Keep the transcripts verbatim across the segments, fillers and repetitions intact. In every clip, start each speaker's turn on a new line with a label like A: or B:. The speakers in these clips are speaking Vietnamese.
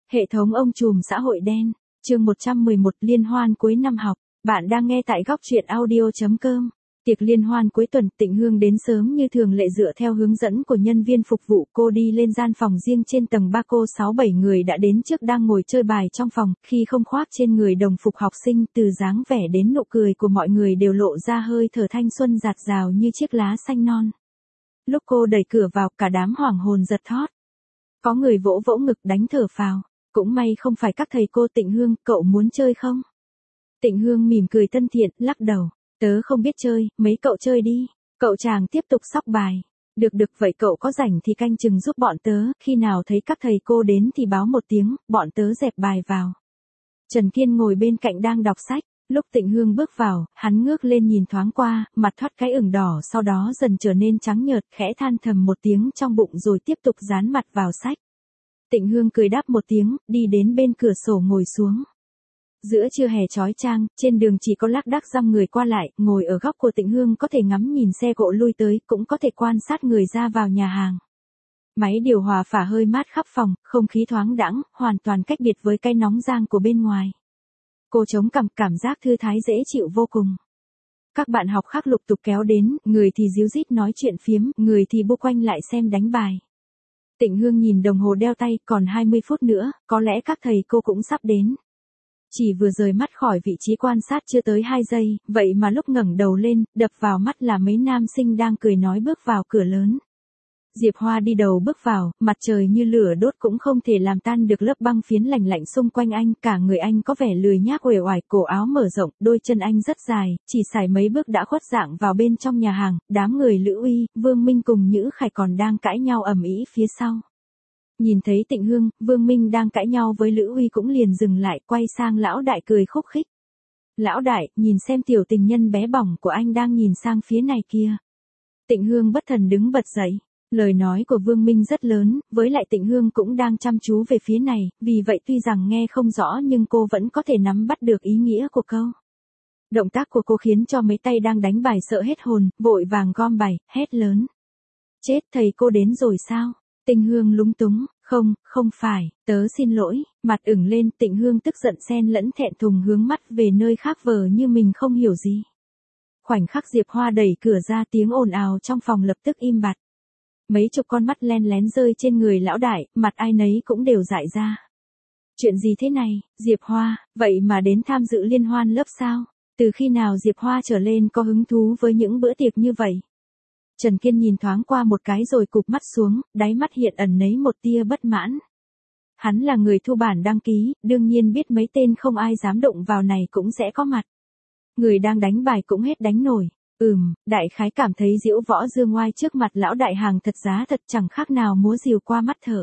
A: Hệ thống ông trùm xã hội đen, chương một trăm mười một liên hoan cuối năm học, bạn đang nghe tại góc truyện audio chấm com. Tiệc liên hoan cuối tuần, Tịnh Hương đến sớm như thường lệ dựa theo hướng dẫn của nhân viên phục vụ, cô đi lên gian phòng riêng trên tầng ba, cô sáu bảy người đã đến trước đang ngồi chơi bài trong phòng, khi không khoác trên người đồng phục học sinh, từ dáng vẻ đến nụ cười của mọi người đều lộ ra hơi thở thanh xuân rạt rào như chiếc lá xanh non. Lúc cô đẩy cửa vào, cả đám hoảng hồn giật thót. Có người vỗ vỗ ngực đánh thở phào. Cũng may không phải các thầy cô. Tịnh Hương, cậu muốn chơi không? Tịnh Hương mỉm cười thân thiện, lắc đầu. Tớ không biết chơi, mấy cậu chơi đi. Cậu chàng tiếp tục sóc bài. Được được, vậy cậu có rảnh thì canh chừng giúp bọn tớ, khi nào thấy các thầy cô đến thì báo một tiếng, bọn tớ dẹp bài vào. Trần Kiên ngồi bên cạnh đang đọc sách. Lúc Tịnh Hương bước vào, hắn ngước lên nhìn thoáng qua, mặt thoát cái ửng đỏ, sau đó dần trở nên trắng nhợt, khẽ than thầm một tiếng trong bụng rồi tiếp tục dán mặt vào sách. Tịnh Hương cười đáp một tiếng, đi đến bên cửa sổ ngồi xuống. Giữa trưa hè chói chang, trên đường chỉ có lác đác dăm người qua lại, ngồi ở góc của Tịnh Hương có thể ngắm nhìn xe cộ lui tới, cũng có thể quan sát người ra vào nhà hàng. Máy điều hòa phả hơi mát khắp phòng, không khí thoáng đãng, hoàn toàn cách biệt với cái nóng rang của bên ngoài. Cô chống cằm, cảm giác thư thái dễ chịu vô cùng. Các bạn học khác lục tục kéo đến, người thì díu dít nói chuyện phiếm, người thì bu quanh lại xem đánh bài. Tịnh Hương nhìn đồng hồ đeo tay, còn hai mươi phút nữa, có lẽ các thầy cô cũng sắp đến. Chỉ vừa rời mắt khỏi vị trí quan sát chưa tới hai giây, vậy mà lúc ngẩng đầu lên, đập vào mắt là mấy nam sinh đang cười nói bước vào cửa lớn. Diệp Hoa đi đầu bước vào, mặt trời như lửa đốt cũng không thể làm tan được lớp băng phiến lạnh lạnh xung quanh anh, cả người anh có vẻ lười nhác uể oải, cổ áo mở rộng, đôi chân anh rất dài, chỉ xài mấy bước đã khuất dạng vào bên trong nhà hàng, đám người Lữ Uy, Vương Minh cùng Nhữ Khải còn đang cãi nhau ầm ĩ phía sau. Nhìn thấy Tịnh Hương, Vương Minh đang cãi nhau với Lữ Uy cũng liền dừng lại, quay sang lão đại cười khúc khích. Lão đại, nhìn xem tiểu tình nhân bé bỏng của anh đang nhìn sang phía này kia. Tịnh Hương bất thần đứng bật dậy. Lời nói của Vương Minh rất lớn, với lại Tịnh Hương cũng đang chăm chú về phía này, vì vậy tuy rằng nghe không rõ nhưng cô vẫn có thể nắm bắt được ý nghĩa của câu. Động tác của cô khiến cho mấy tay đang đánh bài sợ hết hồn, vội vàng gom bài, hét lớn. Chết, thầy cô đến rồi sao? Tịnh Hương lúng túng, không, không phải, tớ xin lỗi, mặt ửng lên. Tịnh Hương tức giận xen lẫn thẹn thùng hướng mắt về nơi khác vờ như mình không hiểu gì. Khoảnh khắc Diệp Hoa đẩy cửa ra, tiếng ồn ào trong phòng lập tức im bặt. Mấy chục con mắt len lén rơi trên người lão đại, mặt ai nấy cũng đều dại ra. Chuyện gì thế này, Diệp Hoa, vậy mà đến tham dự liên hoan lớp sao? Từ khi nào Diệp Hoa trở lên có hứng thú với những bữa tiệc như vậy? Trần Kiên nhìn thoáng qua một cái rồi cụp mắt xuống, đáy mắt hiện ẩn nấy một tia bất mãn. Hắn là người thu bản đăng ký, đương nhiên biết mấy tên không ai dám động vào này cũng sẽ có mặt. Người đang đánh bài cũng hết đánh nổi. Ừm, đại khái cảm thấy diễu võ dương ngoai trước mặt lão đại hàng thật giá thật chẳng khác nào múa rìu qua mắt thở.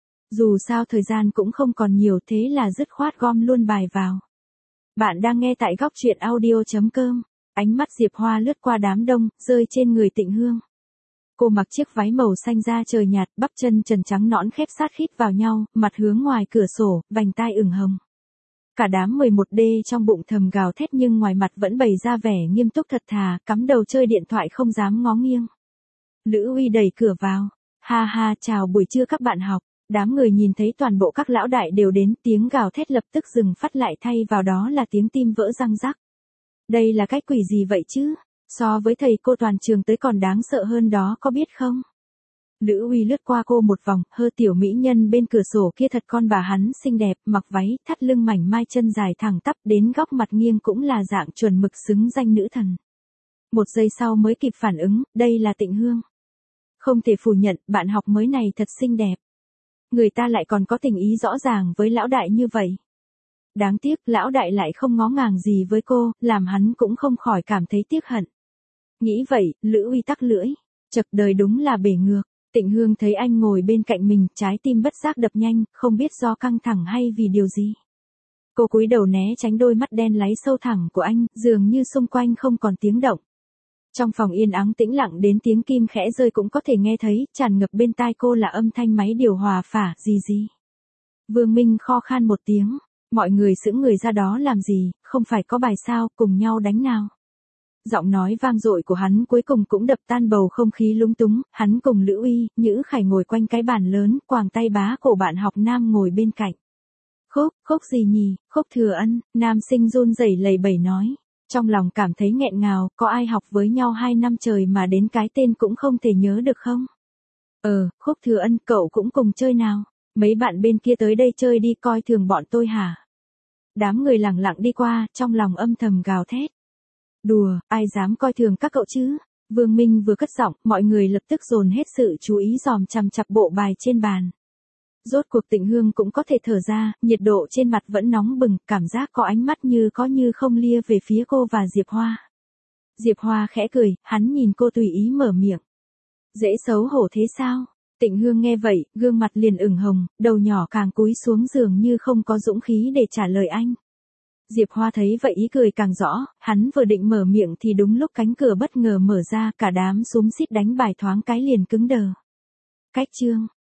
A: Dù sao thời gian cũng không còn nhiều, thế là dứt khoát gom luôn bài vào. Bạn đang nghe tại góc truyện audio chấm com. Ánh mắt Diệp Hoa lướt qua đám đông, rơi trên người Tịnh Hương. Cô mặc chiếc váy màu xanh da trời nhạt, bắp chân trần trắng nõn khép sát khít vào nhau, mặt hướng ngoài cửa sổ, vành tai ửng hồng. Cả đám mười một D trong bụng thầm gào thét nhưng ngoài mặt vẫn bày ra vẻ nghiêm túc thật thà, cắm đầu chơi điện thoại không dám ngó nghiêng. Lữ Uy đẩy cửa vào. Ha ha, chào buổi trưa các bạn học. Đám người nhìn thấy toàn bộ các lão đại đều đến, tiếng gào thét lập tức dừng phát lại, thay vào đó là tiếng tim vỡ răng rắc. Đây là cái quỷ gì vậy chứ? So với thầy cô toàn trường tới còn đáng sợ hơn đó, có biết không? Lữ Uy lướt qua cô một vòng, hơ tiểu mỹ nhân bên cửa sổ kia thật con bà hắn xinh đẹp, mặc váy, thắt lưng mảnh mai, chân dài thẳng tắp đến góc mặt nghiêng cũng là dạng chuẩn mực xứng danh nữ thần. Một giây sau mới kịp phản ứng, đây là Tịnh Hương. Không thể phủ nhận, bạn học mới này thật xinh đẹp. Người ta lại còn có tình ý rõ ràng với lão đại như vậy. Đáng tiếc, lão đại lại không ngó ngàng gì với cô, làm hắn cũng không khỏi cảm thấy tiếc hận. Nghĩ vậy, Lữ Uy tắc lưỡi. Chật, đời đúng là bể ngược. Tịnh Hương thấy anh ngồi bên cạnh mình, trái tim bất giác đập nhanh, không biết do căng thẳng hay vì điều gì. Cô cúi đầu né tránh đôi mắt đen láy sâu thẳng của anh, dường như xung quanh không còn tiếng động. Trong phòng yên ắng tĩnh lặng đến tiếng kim khẽ rơi cũng có thể nghe thấy, tràn ngập bên tai cô là âm thanh máy điều hòa phả, gì gì. Vương Minh kho khan một tiếng, mọi người sững người ra đó làm gì, không phải có bài sao, cùng nhau đánh nào. Giọng nói vang dội của hắn cuối cùng cũng đập tan bầu không khí lúng túng, hắn cùng Lữ Uy, Nhữ Khải ngồi quanh cái bàn lớn, quàng tay bá cổ bạn học nam ngồi bên cạnh. Khúc, khúc gì nhỉ, khúc Thừa Ân, nam sinh run rẩy lầy bẩy nói. Trong lòng cảm thấy nghẹn ngào, có ai học với nhau hai năm trời mà đến cái tên cũng không thể nhớ được không? Ờ, khúc Thừa Ân, cậu cũng cùng chơi nào? Mấy bạn bên kia tới đây chơi đi, coi thường bọn tôi hả? Đám người lẳng lặng đi qua, trong lòng âm thầm gào thét. Đùa, ai dám coi thường các cậu chứ? Vương Minh vừa cất giọng, mọi người lập tức dồn hết sự chú ý dòm chằm chặp bộ bài trên bàn. Rốt cuộc Tịnh Hương cũng có thể thở ra, nhiệt độ trên mặt vẫn nóng bừng, cảm giác có ánh mắt như có như không lia về phía cô và Diệp Hoa. Diệp Hoa khẽ cười, hắn nhìn cô tùy ý mở miệng. Dễ xấu hổ thế sao? Tịnh Hương nghe vậy, gương mặt liền ửng hồng, đầu nhỏ càng cúi xuống giường như không có dũng khí để trả lời anh. Diệp Hoa thấy vậy ý cười càng rõ, hắn vừa định mở miệng thì đúng lúc cánh cửa bất ngờ mở ra, cả đám xúm xít đánh bài thoáng cái liền cứng đờ. Cách chương